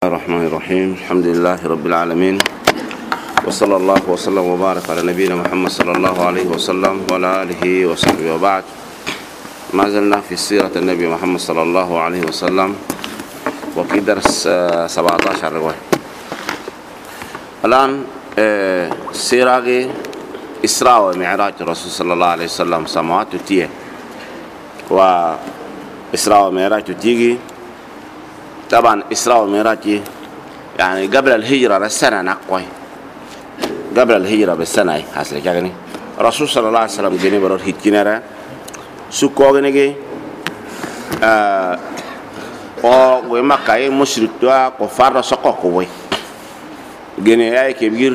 الرحمن الرحيم. الحمد لله رب العالمين، وصلى الله وسلم وبارك على نبينا محمد صلى الله عليه وسلم وعلى آله وصحبه وبعد. ما زلنا في سيرة النبي محمد صلى الله عليه وسلم، وفي درس 17 رواية. الآن سيرة إسراء ومعراج الرسول صلى الله عليه وسلم، سماوات تتيه وإسراء ومعراج تتيجي. طبعا إسراء ومعراج يعني قبل الهجرة بالسنة نقوي، قبل الهجرة بالسنة حصل كأني الرسول صلى الله عليه وسلم جاني برور هيتكينرا سكوا جنيه أو ومكة مشرك دوا كفار سقوا كوي جنيه أي كبير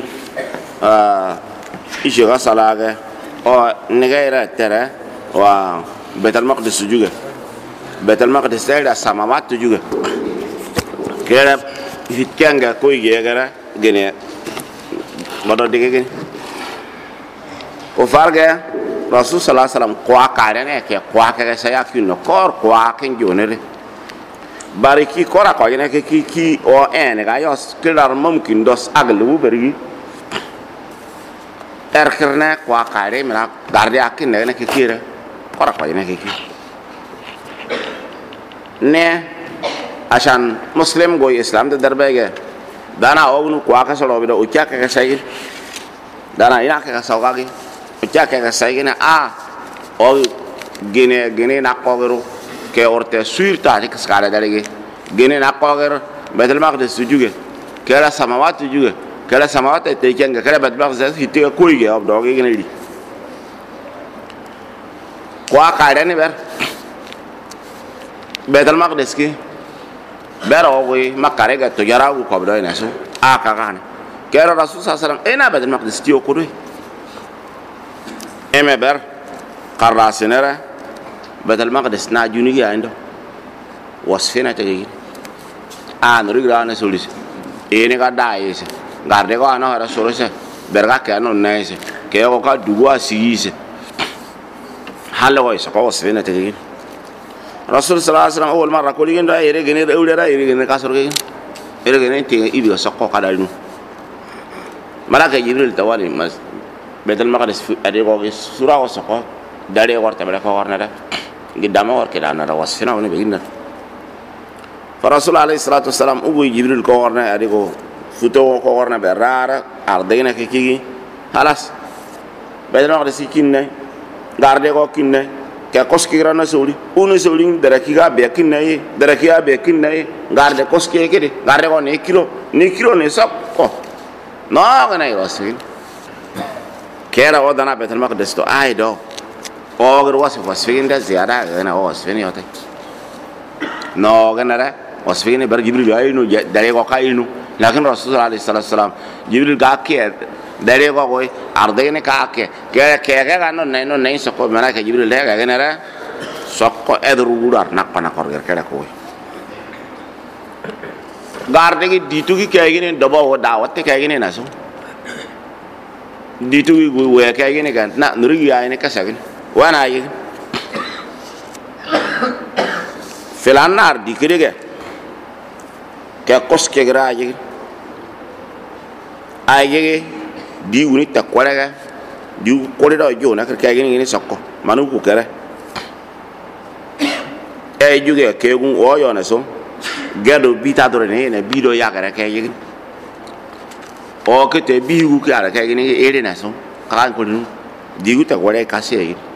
إيش غسلاجه أو نجايرة ترى وبيت المقدس جوجا، بيت المقدس ترى السماوات جوجا كده هيتكينغا كوي جيجرا جنيه بدو ديجي وفارجة رسول صلى الله عليه وسلم قوا كارنه كي قوا كسيا كينو كور قوا كين جونره باركي كورا كوينه كي او ان غايوس كلار ممكن دوس اغلو بري اركرنا قوا كاري منا داردي اكن نه كيره كورا كوينه كي نه عشان مسلم جوي اسلام ده دربه دانا اونو قوا كسلو بيدو اوكا كساي دانا ينا كساوغاغي Ucak yang saya gini gini nak kogeru ke orte suirta ni kesekala dari gini nak koger Baitul Maqdis juga, kala samawat juga, kala samawat itu yang kala Baitul Maqdis itu koi ge ab doge gini di. Kuah kaya ni ber Baitul Maqdis ki ber awoi makare ga tujara u kabdo ini so akakan. Kala Rasul sallallahu alaihi wasallam Baitul Maqdis tiyo kudui. ber قراصنره بدل مقدس ناجوني عنده وصفنا تجي نريد أن نسوليس إني قد دايس قارده كأنه هذا سوليس بركة كأنه نايس كأنه كا دوا سيس حاله ويس كا وصفنا تجي رسول صلى الله عليه وسلم أول مرة كل يوم ده يرجعني أول ده يرجعني كاسر كي يرجعني تيجي يبي سقى كدارينو ملاك جبريل توالي مس Baitul Maqdis ada kok surah wasaqah dari warta mereka warna dah gidama war kira nara wasfina ini begini Rasul alaihi salatu wasalam ubu Jibril ko warna ada ko futo ko warna berara ardena kiki halas Baitul Maqdis kinne garde ko kinne ke koski rana soli unu soli darakiga be kinne darakiga be kinne garde koski kede garde ko ne kilo ne sakko no gana wasfin كيرا ودنا بيت المقدس تو دو اوغر وصفين ده زياده انا وصفين يوتي نو غنرا وصفين بر جبريل اينو داري قاينو لكن رسول عليه الصلاه والسلام جبريل قاكي داري قوي ارضين كاكي كيرا كانو نينو نين سكو ملائكه جبريل ده غنرا سكو ادرو غدار نقنا كورغر كده كوي غاردغي ديتوغي كايغيني دبو دعوت كايغيني ناسو Ditu gue kayak gini kan, nak nuri ya ini kasakin, wana aja. Felanar dikira ke, kayak kos kira aja. Aja ke, di unit tak kuat kan, di koridor jauh nak kayak gini sokko, manu kukera. Juga kayak gue oyo naso, gado bita dulu nih, bido ya kayak gini. Oh kita bihu ke ada kayak gini naso kan kulun diu tak boleh kasih lagi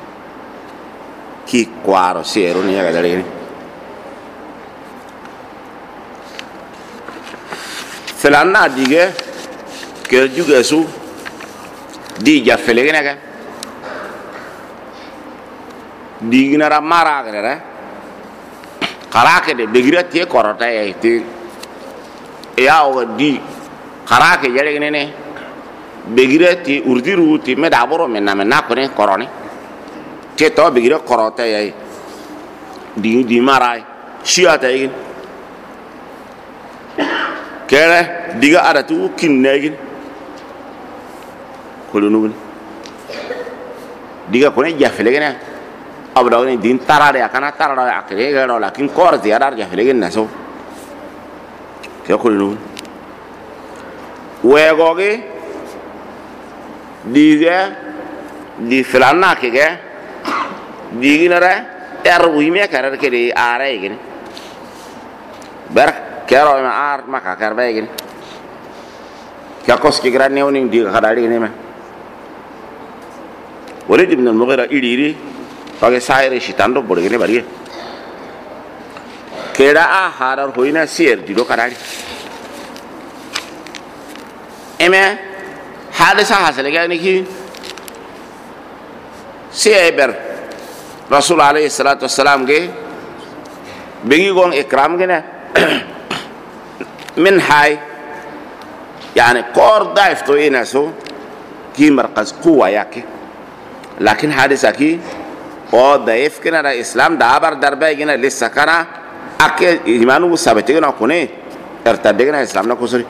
ki kuaro seru ni ya dari ini selana dige ke juga su di jafele gini kan di gina ramara kan ada karake de begirat ye korota ya itu ya di Karake jadi gini nih, begirati urdiru ti medaboro menna kone koroni, kita begirat korota ya, di marai, siapa ya gini, kere diga ada tu kinne gini, kulunu gini, diga kone jafle gini, abra gini din tarare akana tarare akhirnya gini, lakin kor tiada jafle gini naso. ke ko nu wegoge di filana ke ge diginara wime karar ke di ara igini ber kero ma ar maka karba igini ya kos ke gran newning di kadari ni ma Walid ibn al-Mughira iri page saire shitando borgene bari keda a harar hoina sier di do kadari eme hadisa hasale ga ni ki sier Rasul alaihi salatu wassalam ge begi gong ikram ge na min hay yani kor daif to ina so ki markaz quwa yake lakin hadisa ki o daif kena da islam da bar darba gena lissa kana ake imanu sabete gena kone ertade gena islam na kusuri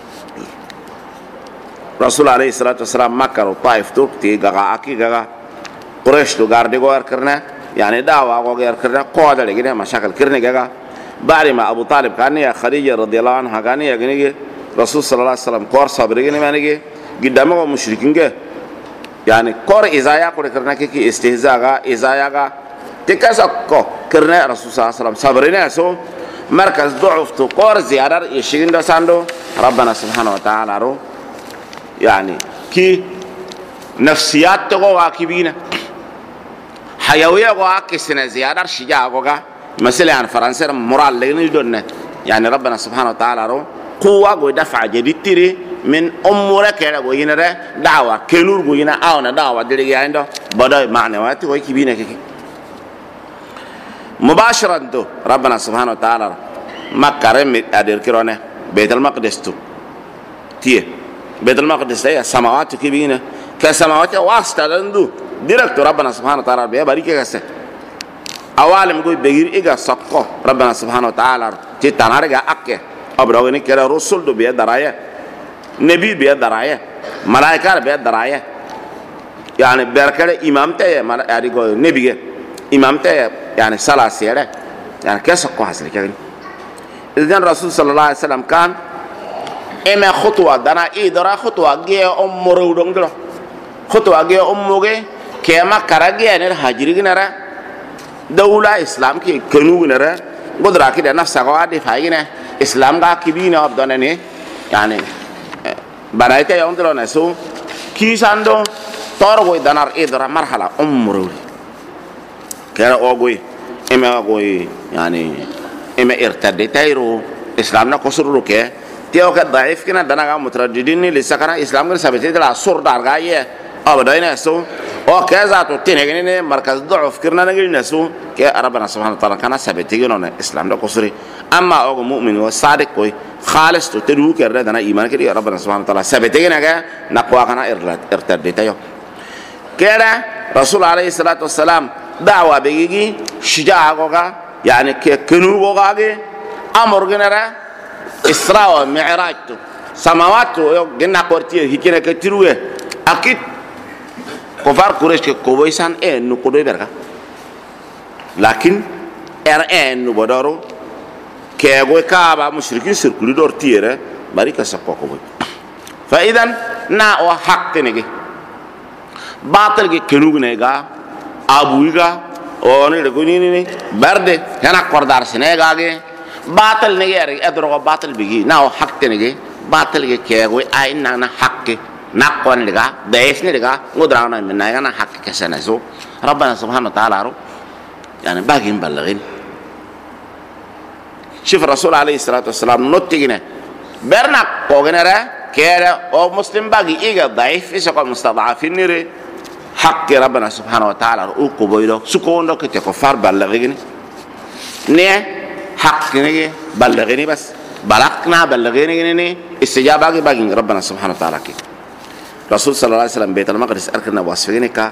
Rasul alaihi salatu wassalam makkah taif to ti gaga aki gaga قريش تو غاردي غور كرنا يعني دعوة غور كرنا قوة لكن مشاكل كرنا جا بعد ما أبو طالب كان يا خديجة رضي الله عنها كان يا جنيه رسول صلى الله عليه وسلم قار صابر جنيه ما نيجي قدامه مشركين جا يعني قار إزايا قر كرنا كي استهزاء إزايا تكاسا كرنا رسول صلى الله عليه وسلم صابرين سو مركز ضعف تو قار زيادة يشين ده ساندو ربنا سبحانه وتعالى رو يعني كي نفسيات تقوى واكبينا حيوية وعكسنا زيادة شجاع وقا مثلا يعني فرنسا مورال لين يدون يعني ربنا سبحانه وتعالى رو قوة ودفع جديد تري من أمورك كذا وينره دعوة كنور وينا أونا دعوة دليل عنده بدأ معنويات ويكبينا كي مباشرة تو ربنا سبحانه وتعالى ما كرم أدير كرونه بيت المقدس تو تيه بيت المقدس هي سماوات كبينة كسماوات واسطة لندو ديركتور ربنا سبحانه وتعالى بيا باريكه كسه awalem go begir iga sakko rabbana subhanahu wa ta'ala ti tanarga akke abrogani kera rasul do biya daraya nabi biya daraya malaika biya daraya yani berkale imam te mal ari go nabi ge imam te yani sala sere yani kesa ko hasli kagin idan rasul sallallahu alaihi wasallam kan ema khutwa dana idara khutwa ge umru dong do khutwa ge ummuge kema karage ne hajiri ginara دولة إسلام كي كنوع نرى قدرة كده نفس قواعد فاينة إسلام كا كبيرة أبدانه يعني بنايته يوم تلو نسو كيساندو تارغوي دنار إدرا مرحلة عمره كلا أوغوي إما أوغوي يعني إما ارتد تايرو إسلامنا كسرو كه تيو كضعيف كنا دنا كم مترددين لسه كنا إسلام كنا سبتة تلا سور دارغاية أبدانه نسو او كذا تو تنين مركز ضعف كرنا نجي نسو كي ربنا سبحانه وتعالى كان ثابتين اسلام ده كسري اما او مؤمن وصادق كوي خالص تو تدو كره دنا ايمان كده ربنا سبحانه وتعالى ثابتين نجا نقوا كان ارتدت يو كده رسول عليه الصلاه والسلام دعوه بيجي شجاع غوغا يعني كنو غوغا امر جنرا اسراء ومعراج سماوات جنا قرتي هيكنا كتروه اكيد كفار قريش كوبيسان نقدوي بركة لكن نبدارو كأقوى كابا مشركين سيركلي دور تيره باريكا سبقوا كوبي فإذا نا وحق نيجي باطل كنوع نيجا أبويجا أو نيجي برد هنا قردار سنيجا باطل نيجي أدرو باطل بيجي نا وحق نيجي باطل كأقوى أين نا حق نقوان لغا ضعيفني لغا قدرانا من نايغانا حق كسانا سو ربنا سبحانه وتعالى رو يعني باقي مبلغين شوف الرسول عليه الصلاة والسلام نتيجنا برنا قوغنا را كيرا او مسلم باقي ايغا ضعيف اساقو مستضعفين نيري حق ربنا سبحانه وتعالى رو قبويلو سكون لو كتي كفار بلغين نيه حق نيجي بلغيني بس بلغنا بلغيني استجابة باقي ربنا سبحانه وتعالى كي رسول صلى الله عليه وسلم بيت المقدس أركنا وصفيني كا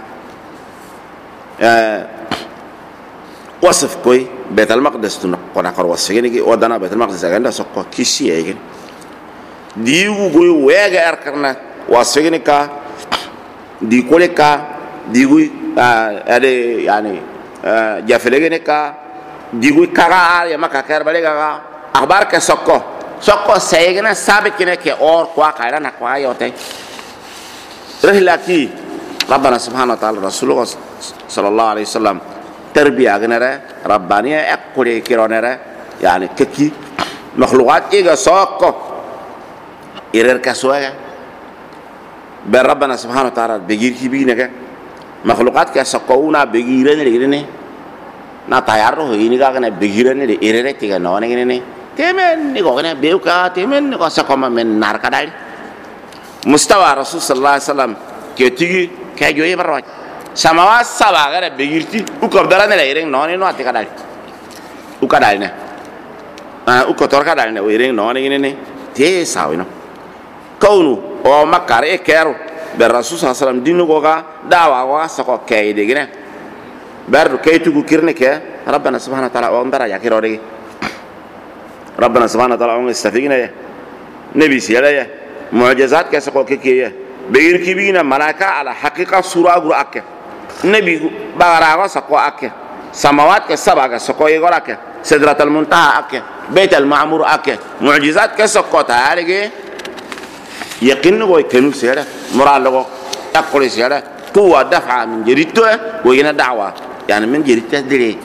وصف كوي بيت المقدس تنقل أقر وصفيني كي ودنا بيت المقدس أجندا سقى كيسي أيجن ديو كوي ويجا أركنا وصفيني كا دي كولي كا ديوي أدي يعني جافليني كا ديوي كارا يا ما كاربالي كا أخبار كسقى soko saygna sabikine ke or kwa kaira na kwa yote rihlaki rabbana subhanahu wa ta'ala rasulullah sallallahu alaihi wasallam tarbiya gnara rabbaniya akure kironera yani keki makhluqat iga soko irer kaswaga be rabbana subhanahu wa ta'ala begir kibinega makhluqat ka sokona begirene regene na tayarro ini ga kana begirene de irere tiga none gene temen ni ko kana beuka temen ko sakoma men nar kadai mustawa rasul sallallahu alaihi wasallam ke tigi ke joye barwa samawa saba ga begirti u ko dara ne ireng none no atika dai u kadai ne u ko tor kadai ne ireng none gene ne te sawino kaunu o makare kero be rasul sallallahu alaihi wasallam dinu ko ga dawa wa sako ke de gene bardu kaytu ku kirne ke rabbana subhanahu wa ta'ala o ndara ya kiro de rabbana subhanahu wa ta'ala on istafigna ya nabi siyala ya mu'jizat ke sako ke ya beir kibina malaka ala haqiqa sura gur akke nabi bagara ko sako akke samawat ke sabaga sako yegora ke sidratul muntaha akke baitul ma'mur akke mu'jizat ke sako taarige yaqin go kenu siyala muralogo takoli siyala quwwa daf'a min jirito wa yana da'wa yani min jirito dire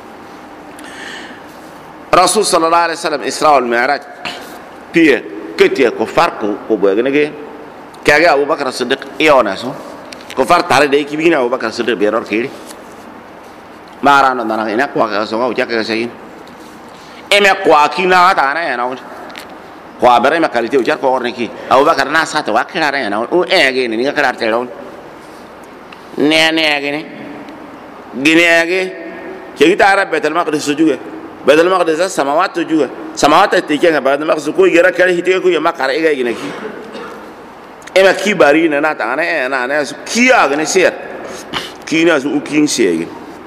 rasul sallallahu alaihi wasallam isra wal mi'raj pie ketia ko farko ko bognege kaga Abu Bakar Siddiq iona so ko far tare de kibina Abu Bakar Siddiq be ror kiri marano nana ina ko ka so ko jaka sayin eme ko akina ta na yana ko abere ma kalite ujar ko orne ki Abu Bakar na sa ta wakira na yana o ege ni ga kar teron ne ege ni gine ege ke gitara betel maqdis sujuge بدل ما قد السماوات تجوا سماوات تيجي بعد ما خسكوا يجرا كله هتيجي كوي ما كاره إيجا ينكي إما كي بارين أنا تانه أنا كي أغنى سير كي ناس وكين سير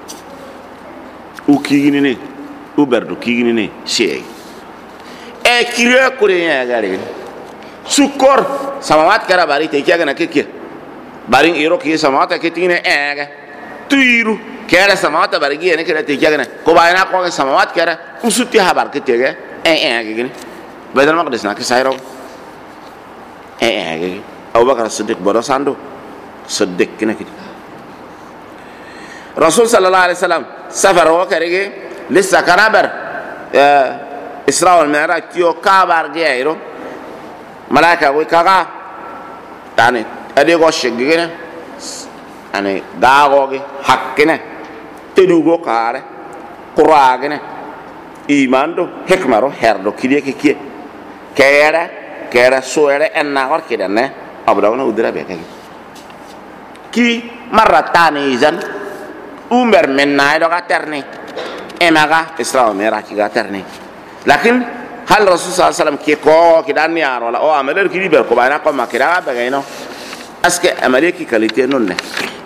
وكين نه وبردو كين نه سير كيرا كوريا أغارين سكر سماوات كرا باري تيجي أغنى كي بارين إيرو كي سماوات كتينه أغا تيرو kera samawat barigi ene kera te jagana ko bayna ko samawat kera usutti habar ke tege gini badal maqdis na ke sayro gini Abu Bakar Siddiq bodo sando Siddiq kina kiti Rasul sallallahu alaihi wasallam safar wa karege lissa kanabar Isra wal Mi'raj yo kabar geiro malaika we kaga tane ade go shegene ane dago ge hakkene tedugo kare quragene imando hekmaro herdo kidiye ke kera soere enna hor kidane abdawna udra be ki maratani izan umber menna do gaterni emaga Isra Mi'raj gaterni lakin hal rasul sallallahu alaihi wasallam ki ko kidan yar wala o ameler kidi ber ko bana ko makira be gaino aske amaleki kalite nonne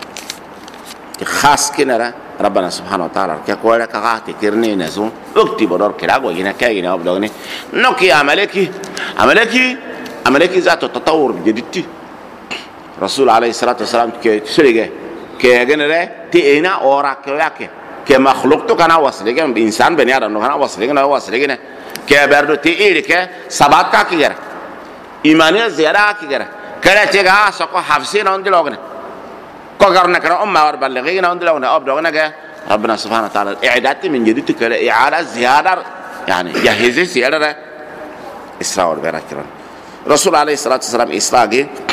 khas kinara ربنا سبحانه وتعالى كقولة كعاتي كرني نزون أكتب بدور كراغو هنا كاين أبدوني نوكي عملكي ذات التطور بجدتي رسول عليه الصلاة والسلام كسرقة كأجنة تينا أورا كياك كمخلوق تو كنا وصلنا إنسان بني آدم كنا وصلنا كبردو تيري كسبات كاكيرا إيمانية زيادة كاكيرا كلا تيجا سكوا حفصين عند لوجنا كقرنا كنا أمة بلغينا عند لوجنا أبدونا ربنا سبحانه وتعالى إعدادي من جديد كلا إعادة زيادة يعني جهزي زيادة إسراء والمعراج رسول عليه الصلاة والسلام إسراء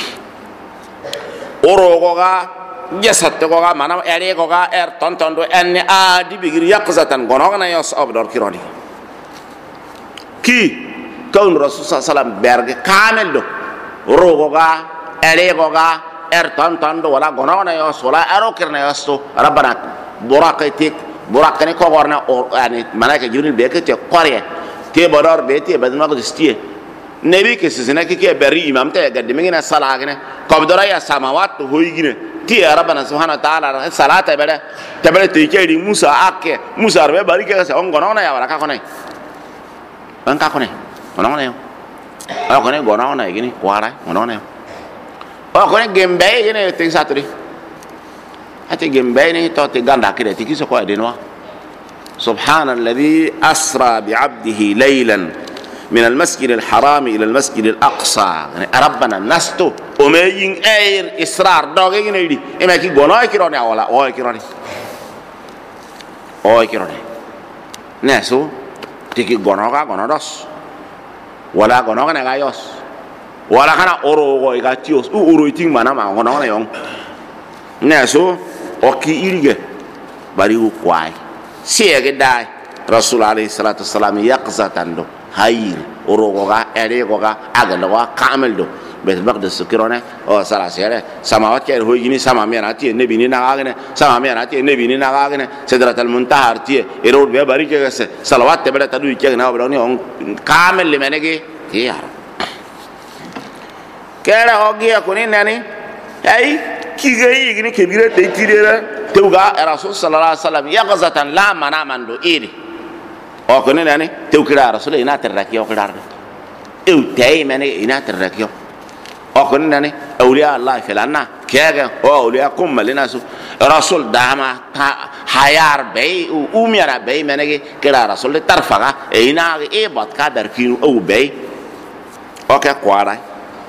أوروغا جسدتغا مانام أريغا تونتوندو أن آدي بيجري يقظة غنوغنا يوس أبدور كيروني كي كون رسول صلى الله عليه وسلم برغ كامل دو روغا أريغا تونتوندو ولا غنوغنا يوس ولا أروكرنا يوس ربنا براقتك براقني كورنا يعني ملائكة جبريل بيكتي قرية تي بدار بيتي بدل ما قدستيه نبي كسيسنا كي بري إمام تي قدمينا الصلاة كنا كبدرا يا سماوات هويجنا تي ربنا سبحانه وتعالى الصلاة تبدأ تيجي موسى أكى موسى ربنا بري كذا أون غنونا يا ولا كأكونه أون كأكونه غنونا يا أكونه غنونا يجيني كوارا غنونا يا أكونه جنبه يجيني تيساتري هاتي جنبيني توتي غاندا كده تيكيسو كو ادينوا سبحان الذي اسرى بعبده ليلا من المسجد الحرام إلى المسجد الأقصى ربنا نستو ومين أير إسرار دوغي نيدي إما كي غنوي كيروني ولا أوي كيروني أوي كيروني نسو تيجي غنوغا غنودوس ولا غنوغا نغايوس ولا كنا أورو غايتيوس أورو يتين مانا ما غنوغا يون نسو أوكي إيريجي باريو كواي سيغي داي رسول عليه الصلاة والسلام يقظة تندو هاير أوروغا أريغا أغلغا كامل دو بيت المقدس كيرونه او سلاسيره سماوات كير هويني سما ميراتي نبي ناغاغنه سما ميراتي نبي ناغاغنه سدرة المنتهى ارتي يرود بي باريكه صلوات تبدا تدو كيغنا بروني كامل لمنغي يا كيرا اوغي كوني ناني اي كيغي غني كبيره تيتيرا توغا رسول صلى الله عليه وسلم يغزة لا منامندو ايدي او كوني ناني توكرا رسول اينا تركيو كدار او تاي مني اينا تركيو أكون ناني أولياء الله فلنا كياga أو أولياء كم لناسو رسول داما حيار بي وأميرا بي منك كلا رسول ترفعه إينا إيه بتقدر كينو أو بي أوكي قارئ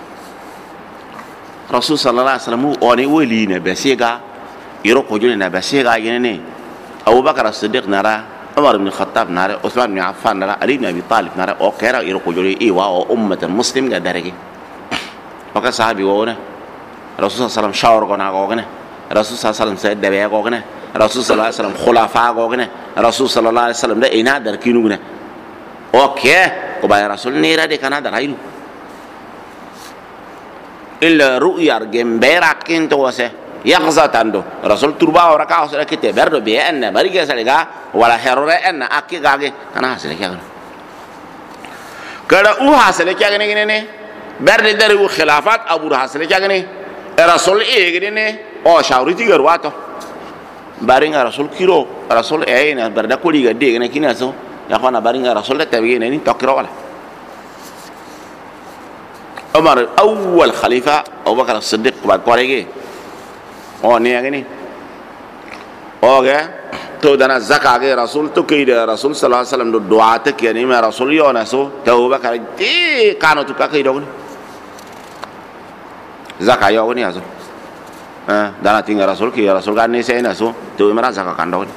رسول صلى الله عليه وسلم أني ولينا بسيجا يروح وجلنا بسيجا ينني أبو بكر الصديق نرى عمر بن الخطاب نرى عثمان بن عفان نرى علي بن أبي طالب نرى أو كيرا يروح وجلي إيه وأمة المسلم قدرجي وكان صحابي وونه رسول صلى الله عليه وسلم شاور قنا قوغنه رسول صلى الله عليه وسلم سيد دبي قوغنه رسول صلى الله عليه وسلم خلفاء قوغنه رسول صلى الله عليه وسلم ده إنا دركينو غنه أوكي كباي رسول نيرا دي كنا درايلو إلا رؤيا جنبيرا كنتو وسه يغزى تندو رسول تربا وركا وسه كته بردو بيان بريغا سلغا ولا هرره ان اكي غاغي كنا حاصل كيغن كدا او حاصل كيغن غني برد درو خلافات ابو حاصل كيغن رسول ايغني او شاوريتي غرواتو بارين رسول كيرو رسول اينا بردا كوليغا ديغن كيناسو يا خوانا بارين رسول تبيين ني توكرو ولا عمر أول خليفة أبو بكر الصديق بعد قرية أو نيجاني أو كه تو دنا زكاة رسول تو كيد رسول صلى الله عليه وسلم الدعاء تكيني ما رسول يونسو تو أبو بكر دي كانوا تكاكي دوني زكاة يوني أزو دنا تيجي رسول كي رسول كان نسي نسو تو مرا زكاة كاندوني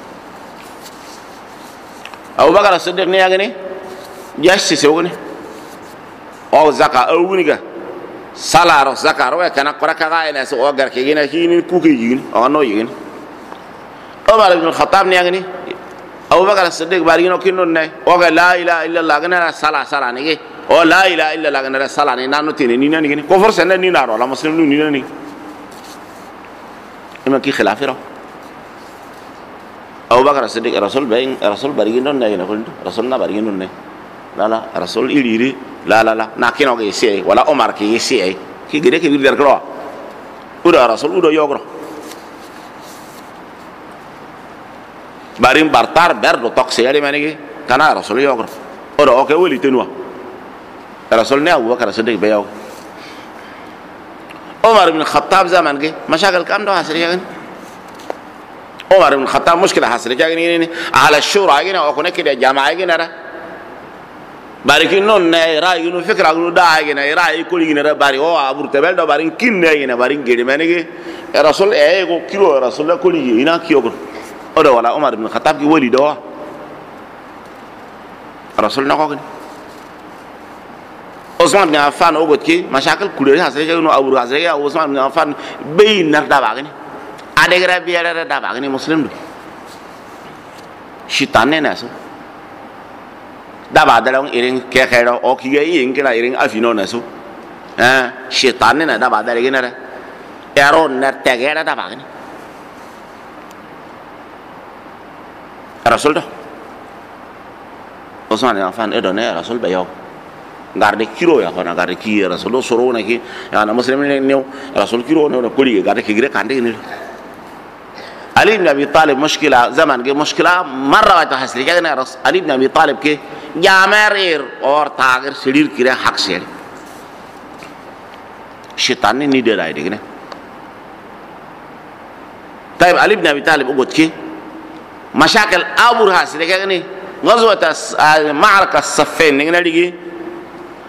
أبو بكر الصديق نيجاني جالس يسوعني أو زكاة أوليكا سالارو زكارو كنا قرأ كاين سو أجر كيجينا هين كوكيجين أو نويجين عمر بن الخطاب نيجاني أبو بكر الصديق بارينو كينون نه أو لا إله إلا الله كنا سالا نيجي أو لا إله إلا الله كنا سالا نينانو تيني نينا نيجي كفر سنة نينارو لا مسلم نينا نيجي إما كي خلافه أبو بكر الصديق رسول بارينو نه ينقول رسولنا بارينو نه لا رسول إليري لا ناكين أوكي يسيء ولا عمر كي يسيء كي غيره كي بيردر كروا ودا رسول ودا يوغرو بارين بارتار بردو توكسي علي مانيكي كان رسول يوغرو ودا أوكي ولي تنوا رسول نه أبو بكر الصديق بياو عمر بن الخطاب زمان كي مشاكل كام ده حاصل يعني عمر بن الخطاب مشكلة حاصل يعني على الشورى يعني أو كنا كده جماعة يعني barikin non ne rai no fikra no da gina rai ko ligina bari o abur tebel do barin kinne gina barin gede menege rasul e ko kilo rasul ko ligi ina kiyo o do wala umar ibn khattab ki wali do rasul na ko gni usman bin affan o got ki mashakal kulere hasre no abur hasre ya usman bin affan be nar da bagni adegra biara da bagni muslim do shitane naso daba dalang iring kekero o kiye ing kila iring afino nasu syaitan na daba dari gina eron na tegera daba gini rasul dah Osman yang fan edone rasul bayo garde kiro ya kana garde ki rasul soro na ki ya na muslim ne new rasul kiro ne kuli garde ki gire kande ni علي بن أبي طالب مشكلة زمان كي مشكلة مرة واحدة حصل كأنه علي بن أبي طالب كي جامعير اور تاجر سرير كيره حق سير شيطان ني دي راي دي كده طيب علي بن أبي طالب وقت كي مشاكل أبو حصل كأنه غزوة معركة الصفين نيجي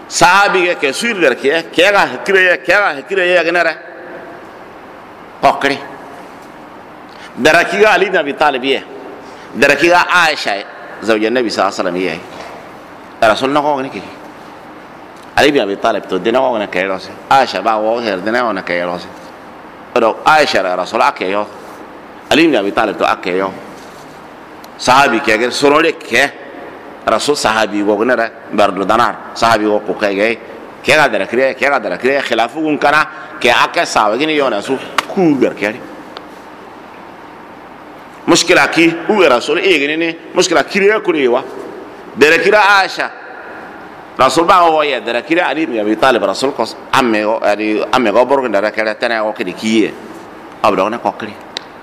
sahabi ke sur der ke ga kire ya gnara kokri darakiga ali ibn abi talib ye darakiga aisha zawja nabi sallallahu alaihi wasallam ye rasul na ko niki ali ibn abi talib to dina ko na kayro se aisha ba wo her dina ko na kayro se do aisha rasul akeyo ali ibn abi talib to akeyo sahabi ke ga sorole ke rasul sahabi go gnara bardo danar sahabi go ko kay ke ga darakire khilafu gun kana ke aka sawa gini yona su ku garkari mushkila ki u rasul e gini ne mushkila kiriya kurewa darakira aisha rasul ba wo ya darakira ali ibn abi talib rasul ko amme go borgo darakira tana go kidi kiye abdo na kokri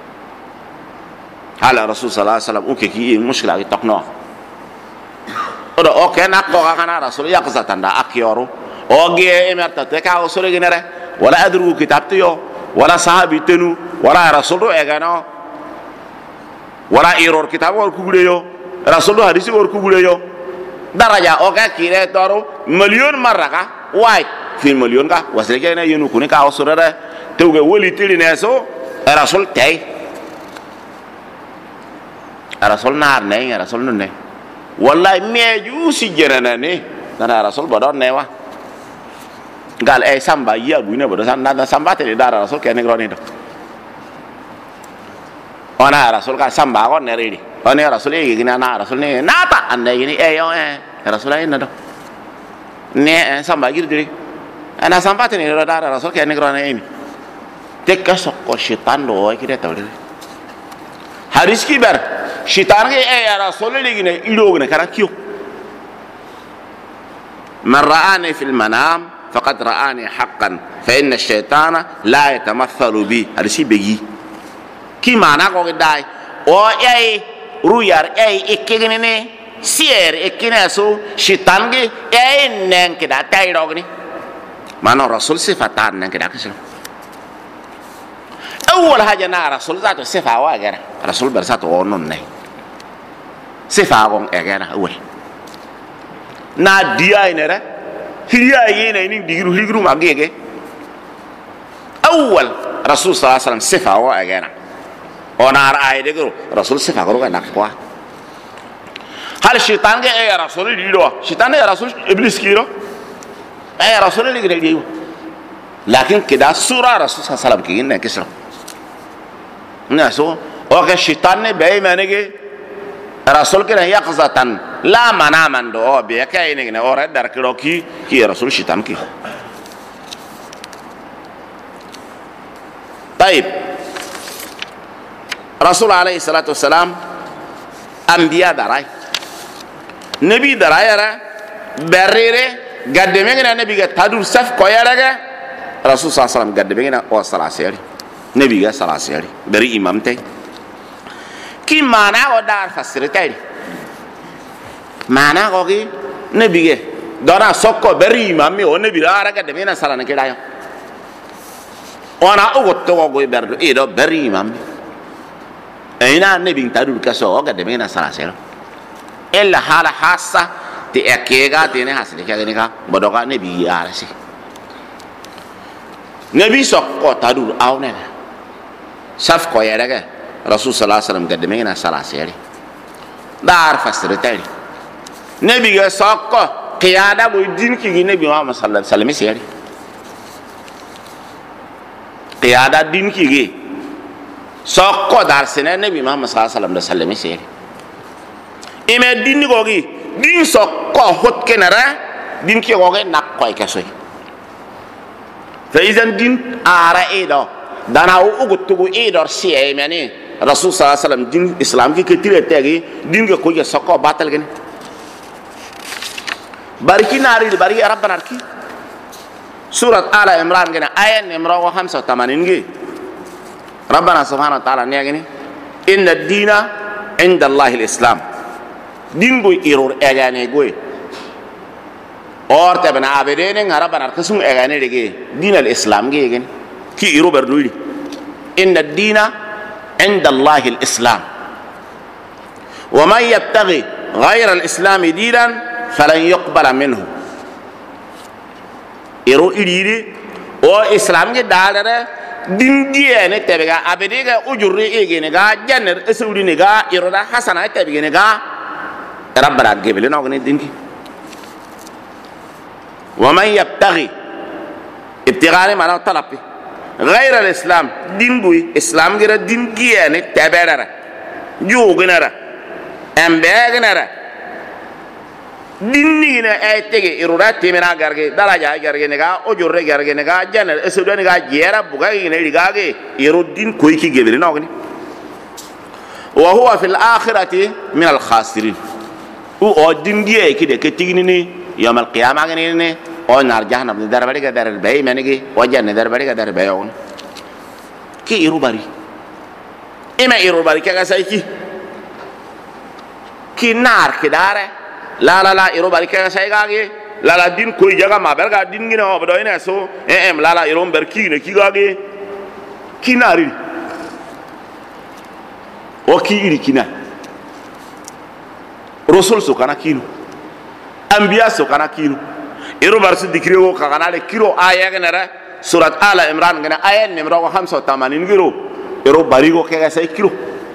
hala rasul sallallahu alaihi wasallam o ke kiye mushkila ki takno odo o ke na ko kana rasul yakza tanda akiyoro o ge emerta te ka o sore ginere wala adru kitabtu yo wala sahabi tenu wala rasul e gano wala error kitab or kubule yo rasul hadisi or kubule yo daraja o ka kire toro million maraka wai fi million ka wasle ke na yunu kuni ka o sore te uge woli tili ne so rasul tay rasul nar ne rasul ne wallahi meju si jerana ne dana rasul bodon ne wa gal ay samba ya bu ne bodo san na samba te dara rasul ke ne groni do ona rasul ka samba ko ne redi ona rasul e gina na rasul ne nata ande gini e yo rasul ay na do ne samba girdi ana samba te ne dara rasul ke ne groni ni te ka sokko shaitan do ay kire tawde haris ki ber shaitan ke e rasul le gine ilo gine kara kiyo man ra'ani fil manam فقد رآني حقا فإن الشيطان لا يتمثل بي هذا شيء بيجي كي معناه قول داي أو أي رويار أي إكيني سير إكيني أسو شيطان كي أي نين كده تاي روغني معناه رسول صفتان نين كده كسر أول حاجة نا رسول ذاته صفة واجرة رسول برسات ونون نه صفة وان أجرة أول نا ديا إنره هي ينين ديرو ما جيجي أول رسول صلى الله عليه وسلم صفة وأجانا ونار آية دكرو رسول صفة كرو كنا كوا هل الشيطان كي أي رسول ليلوا الشيطان أي رسول إبليس كيرو أي رسول اللي كده ليلوا لكن كده سورة رسول صلى الله عليه وسلم كيجي نكسر ناسو وك الشيطان بأي منيجي رسول كده يقظة لا مناما دو بيكاي ني اورد در كروكي كي رسول شيطان كي طيب رسول عليه الصلاه والسلام انبياء دراي نبي دراي را بريره قدمنا نبي تادور سف كويرغا رسول صلى الله عليه وسلم قدمنا او سلاسيري نبي سلاسيري بري امامتي كي معنا ودار فسرتي mana ko ki nabi ge dona sokko bari mami o nabi ara ga de mena sala na kedayo ona o to go berdo e do bari mami e ina nabi tadul kaso ga de mena sala selo ella hala hassa ti akega ti ne hasle ka ni ka bodoka nabi ara si nabi sokko tadul awne saf ko yere ga rasul sallallahu alaihi wasallam ga de mena sala seli dar fasretari nabi ga sokko qiyada bu din ki nabi Muhammad sallallahu alaihi wasallam seri qiyada din ki ge sokko dar sene nabi Muhammad sallallahu alaihi wasallam seri ime din ko gi din sokko hot kenara din ki ko ge nak koy kasoy fa izan din ara edo dana u gutugo edor si e meni rasul sallallahu alaihi wasallam din islam ki ketire tegi din ko ge sokko batal gen bariki nari bari rabbana arki surat ala imran gena ayat nimro 85 gi rabbana subhanahu wa ta'ala ne geni inna ad-dina inda allahi al-islam din go iror egane goy or tabana abedene rabbana arkasum egane dege din al-islam ge geni ki iro bernudi inna ad-dina inda allahi al-islam wa man yabtaghi ghayra al-islam dinan فلن يقبل منه ero iriri o islam ge dalare din die ne tebega abediga ujurri ege ne ga janner esuri ne ga ero da hasana tebege ne ga rabbara gebele no ne dinki wa man yabtaghi ibtighani mana talabi غير الاسلام دين بوي اسلام غير دين جياني تبرر جوغنرا امبغنرا دين نينا ايتيغي ايرودا تيمنا غارغي دراجا غارغي نغا اوجوري غارغي نغا جانل اسودو نغا جيرا بوغاي نيغاغي يرو دين كويكي غبري نوغني وهو في الاخره من الخاسرين او دين جي كده كتيغني يوم القيامه غني o nar jahannam dar bari ga dar bay menigi o janne dar bari ga dar bayon ki iru bari ima iru bari ka sai ki nar ki dare la iru bari ka sai ga ge la din ko jaga ma ber ga din ngina o do ina so la iru ber ki ne ki ga ge ki nari o ki iri kina rasul so kana kinu anbiya so kana kinu iro barsu dikriyo ka kana le kiro aya ganara surat ala imran gana aya nimro 85 giro iro barigo ke ga sai kiro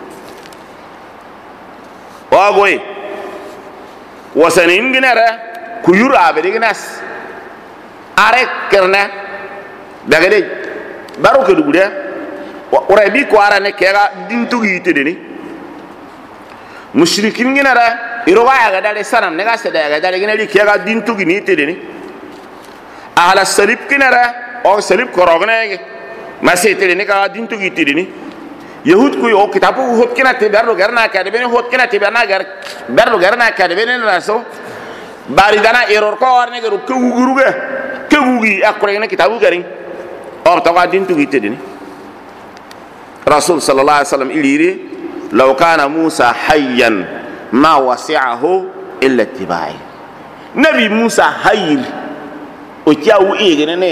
wa goy wasanin ginara kuyura be dinas are kerna daga de baro ke dugude ora bi ko ara ne ke ga dintu yite de ni mushrikin ginara iro wa ga dale sanam ne ga seda ga dale ginari ke ga dintu gini te de ni ala salib kinara o salib korogne ma sete ni ka din tu giti ni yahud ku o kitabu hot kinate berlo garna ka de ben hot kinate berna gar berlo garna ka de ben na so bari dana error ko warne garu ku guruge ke gugi akure ne kitabu garin o to ka din tu giti ni rasul sallallahu alaihi wasallam iliri law kana musa hayyan ma wasi'ahu illa tibai nabi musa hayy o kiawu egene ne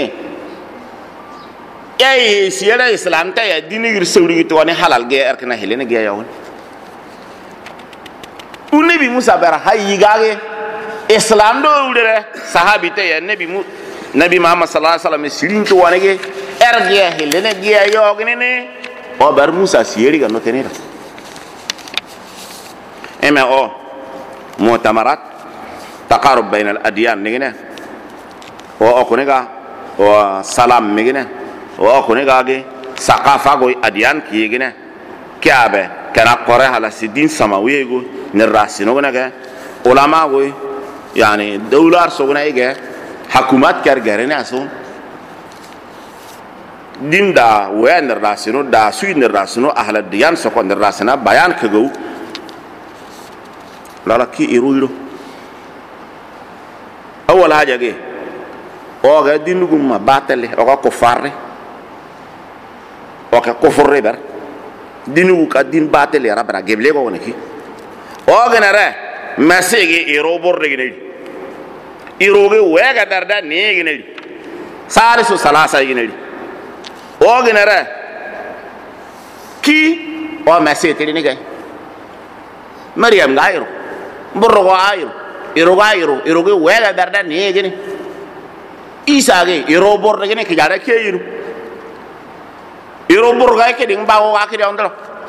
ay siyara islam ta ya dinigir sawri to ne halal ge arkana helene ge yawon nabi musa bar hayy gage islam do wure sahabi ta ya nabi muhammad sallallahu alaihi wasallam sirin to wane ge erge helene ge yawon ne o bar musa siyari ga no tenera ema o mu'tamarat taqarrub bayna al adyan ne o okunega o salam megine o okunega ge saqafa go adiyan kiyegine kabe kana qore hala sidin samawiye go ne rasino gonega ulama go yani dawlar sogna ige hakumat kar garene aso dinda wen rasino da suin rasino ahla diyan so kon rasina bayan kego lala ki iruiro awal haja ge o ga dinugum ma batale o ko farre o ka ko forre ber dinugu ka din batale rabra geble ko ne ki o ga nare masege iro borre ge ne iro ge wega darda ne ge ne sare so salasa ge ne o ga nare ki o masete ne ge maryam gairo borro go ayro iro ge wega darda ne ge ne isa ge iro borre ge ne ki jara ke iro burga ke ding bawo wa ke ondro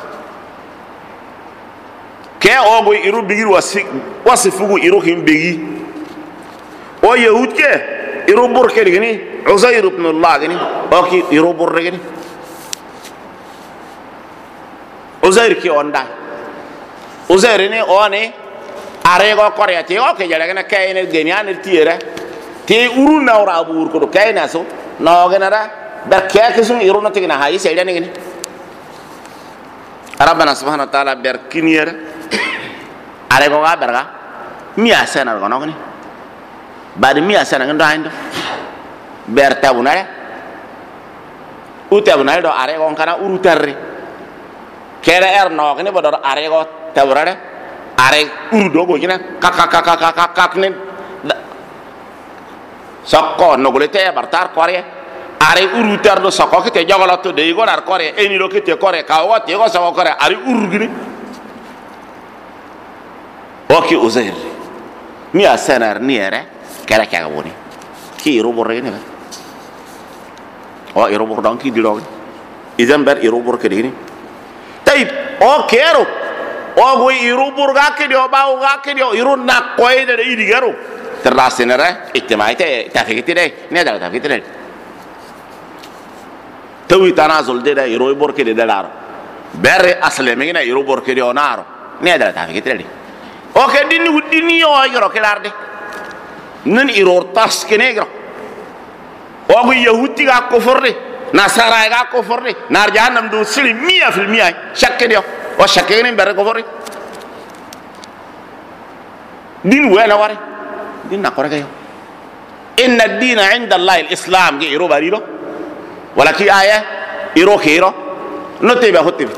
ke o go iro bigir wasifugu iro him bigi o yahud ke iro bur ke ni uzair ibn allah ge ni o ki iro burre ge ni uzair ki onda uzair ni o ne are go korea te o ke jara ge na kay ne ge ni an tiere te uru na ora bur ko kay na so no ge na da berkaya kesun iruna tegina hayi seyda ngini rabbana subhanahu wa ta'ala berkinier are go ga berga miya sana go ngoni bad miya sana ngendo hando berta bunare uta bunare do are go kana urutarre kere no ngini bodor are go tawrare are uru do go gina kak ne sakko no golete bartar kore are uru tardo sako ke te jagala to de igor kore eni lo ke te kore ka o te go sako kore are uru gini oki uzair mi asanar niere kala ka woni ki ru borre ne o iro bor don ki dilo idan ber iro bor ke dini tayib o kero o go iro bor ga ke dio ba o ga ke dio iro na koy de idi garo terrasenere ittimaite tafikitire ne da tafikitire tawi tanazul de da iro bor ke de daro ber asle mengina iro bor ke dio naro ne da tafikitire o ke dini yo iro ke larde nan iro tas ke negro o go yahudi ga ko forre nasara ga ko forre nar jahannam do sili 100% chaque dio o chaque ne ber ko forre din wala ware din na korega yo inna ad-dina 'inda Allah al-islam ge iro barilo wala ki aya iro kiro no tebe hotibi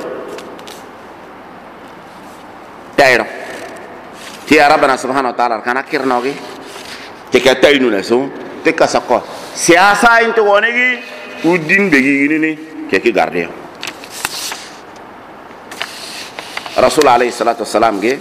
dairo ti rabbana subhanahu wa ta'ala kana kirnoge te ka taynu na so te ka sakko siasa into wonegi udin begi ni ke ki garde rasul alayhi salatu wassalam ge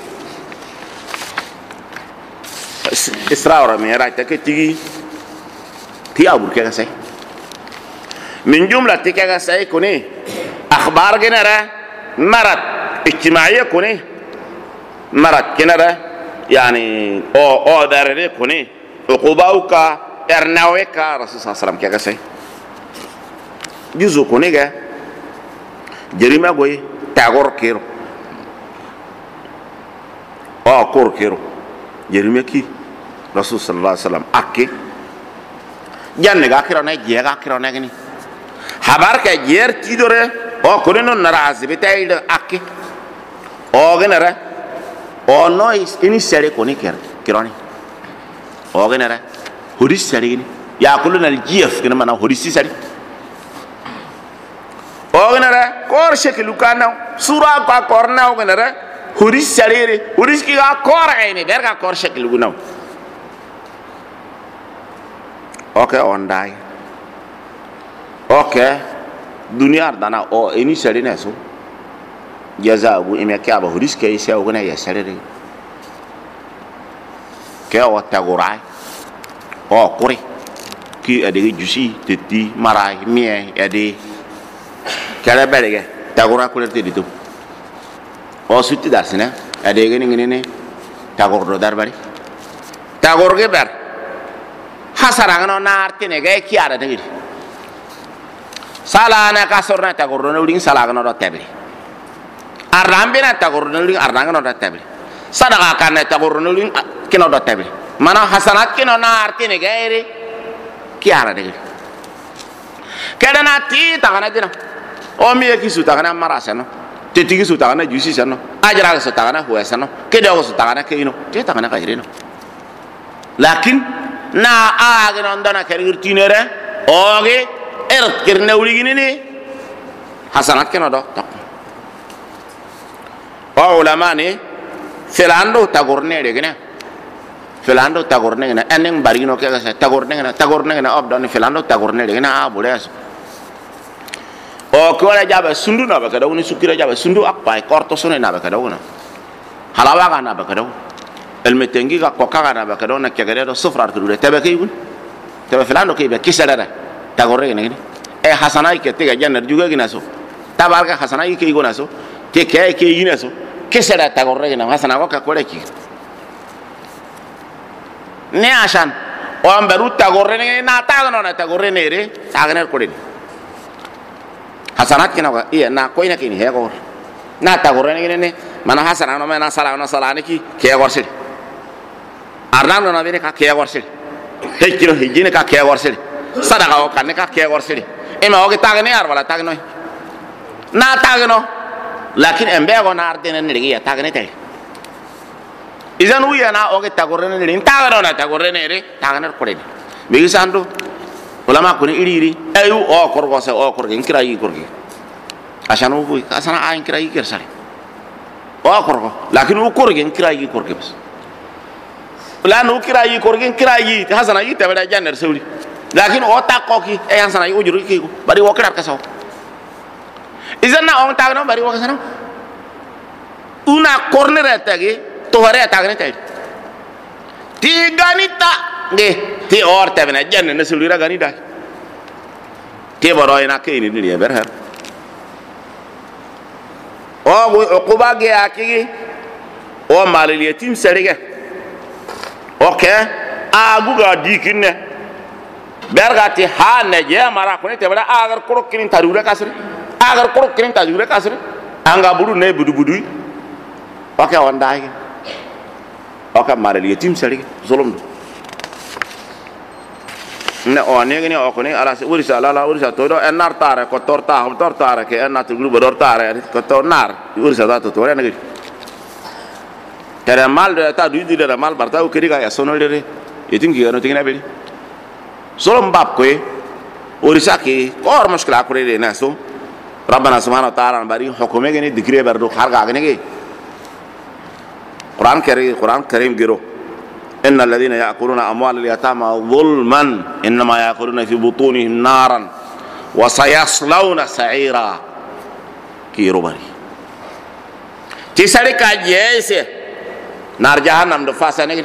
isra wa mi'raj te ke tigi ti abur ke sai min jumla te ke sai kuni akhbar genera marad ijtimaiya kuni marad genera yani o darere kuni uqubauka ernaweka rasul sallallahu alaihi wasallam ke sai juzu kuni ga jerima goy tagor kero o kor kero jerima ki rasul sallallahu alaihi wasallam akke janne ga kiro na je ga kiro na gini habar ka jer tidore o kuni non narazi bitay akke o genera o nois ini sere kuni kironi o genera hodis sere gini ya kuluna aljiyaf kina mana hodis sere o genera kor sheklu kana sura ka korna o genera hodis sere hodis ki ga kor ayne berga kor sheklu guna okay on dai okay dunia dana o ini sere ne so jaza bu ime ke aba hodis ke ise o gana ya sere ke o tagurai o kuri ki adegi jusi teti marai mie ade kala belege tagura kule te ditu o sutti dasina adegi ngene tagur do darbari tagur ge ber hasara ngano nartine ge ki ara degi sala na kasorna tagur no ling sala ngano do tebri arrambe na tagur no ling arranga no do tebri sadaka kan tagur no ling kino do tebri mana hasanat kino nartine ge ere ki ara degi kedana ti tagana dina o mi ki su tagana marasano te tigi su tagana jusi sano ajra su tagana huesano kedo su tagana keino te tagana kairino lakin na age non dana kergirtinere oge kirne uligini ni hasanat kino do o ulama ni filando tagorne de gina filando tagorne gina enen barino ke ga tagorne gina obdon filando tagorne de gina abules o ko la jabe sundu na ba kada woni sukira jabe sundu akpa korto sone na ba kada wona halawa ga na ba kada el metengi ga ko kaga na ba kada na kegere do sufrar ko de tebe kayun tebe filando ke be kisara tagorre gina e hasanai ke te ga jannar juga gina so tabarka hasanai ke gona so te ke gina so kisara tagorre gina hasana ko ka ko ki ne asan o amberu tagorre ne na tagano na tagorre ne re taganer ko de hasanat kina ko iya na ko ina kini he ko na tagorre ne mana hasana no mena sala ne ki ke gorse arnano na bene ka ke gorse he kilo hijine ka ke gorse sadaka o kan ka ke gorse e ma o ke tagne ar wala tagno na tagno lakin embe go na ardene ne ya tagne te izan uya na o ke tagorre ne rin tagno na tagorre ne re tagner ko de be sandu ulama ko ni iri ayu o korgo se o korgo kira yi korgo asanu bu asana ayin kira yi kersari o korgo lakin u korgo kira yi korgo bas ulanu kira yi korgo kira yi hasana yi tabada janner sewli lakin o takoki e hasana yi ujuru ki ko bari wo kira kasaw izan na on tagno bari wo kasana una corner tagi to hare tagne tay ti ganita nge ti or tabena janne na sewli ra ganida te boro ina ke ni ni ber ha o go uquba ge akigi o malil yatim serige oke agu ga dikinne bergati ha ne je mara ko ne te bada agar ko kin tarura kasre agar ko kin tarura kasre anga buru ne budu budu oke wandai oke malil yatim serige zulum ne o ne gni o ko ne ala urisa ala urisa to do enar tare ko tortare ke enat grupo tortare ko tornar urisa da to ne ngi tere mal de ta du de mal barta o kiri ga ya sono de yetin gi no tingina beli solo mbab ko urisa ki or mushkila ko de na so rabbana subhanahu wa ta'ala bari hukume gni dikre bardo kharga gni gi quran karim giro إن الذين يأكلون أموال اليتامى ظلما إنما يأكلون في بطونهم نارا وسيصلون سعيرا كيرو بري تسالي كاجيس نار جهنم دفاسة نجد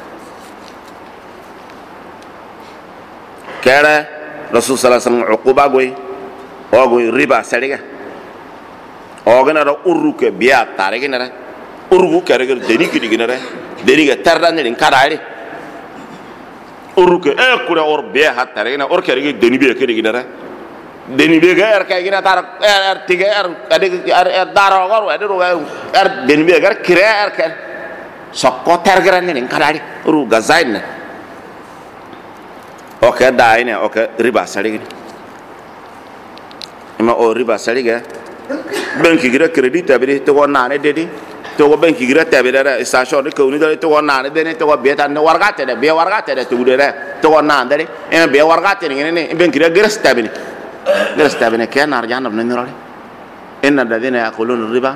كذا رسول صلى الله عليه وسلم عقوبة قوي ربا سالي أوغنا رو أروك بيا تاريخ نرى أروك كارير دني كذي نرى deriga tardan ni kadari uruke kura or be hatta rena or kere deni be kere gidara deni be ga kay gina tar tiga daro gor deni be gar kire ka sokko targaran ni kadari uru gazain oke daine oke riba sali ima o riba sali ga banki gira credit tabiri to nane dedi to banki gira tabira station ko ni dale to nane dene to beta ne wargate de be wargate de to de to nane dale e be wargate ni ne banki gira stabini ken arjana ibn nurali inna alladhina yaquluna riba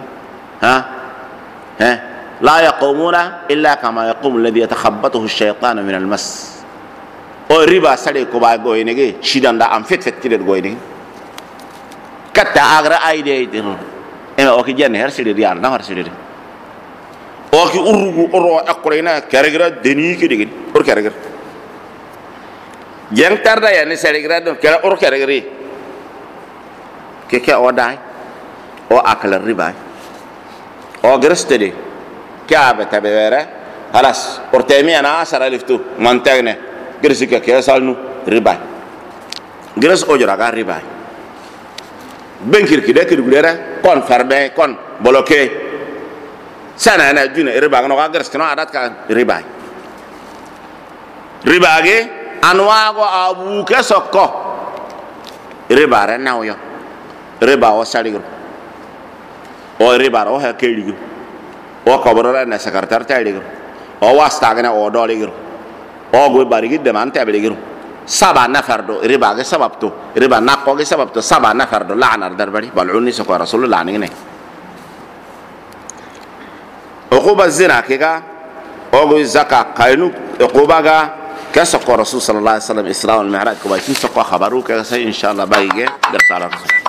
la yaqumuna illa kama yaqumu alladhi yatakhabbathu ash-shaytanu min al-mas o riba sale ko ba go ne ge shidanda am fet tire go ne katta agra aide dino e o ki jenne her sire diar na har sire o ki urugu oro akorina keregra deni ki digi or keregra jeng tarda ya ne seregra do kera or keregri ke o dai o akala riba o grestede kaabe tabere halas ortemi ana asara liftu mantagne gresi ke salnu riba gres o jora ga riba benkir ki de ki gulera kon farbe kon bloqué sana na juna riba no ga gres no adat ka riba ge anwa go abu ke sokko riba re na yo riba o saligro o riba o ha keligo o ko boro na secretary taligro o wasta ga na o doligro o go barigi de man tabeligro saba nafardo riba ge sababto riba nakko ge sababto saba nafardo la'na darbali bal'unni sako rasulullah ne uquba zina kega ogo zaka kainu uquba ga kasako rasul sallallahu alaihi wasallam isra wal mi'raj ko ba kin sako khabaru ka sai inshallah baige dar sala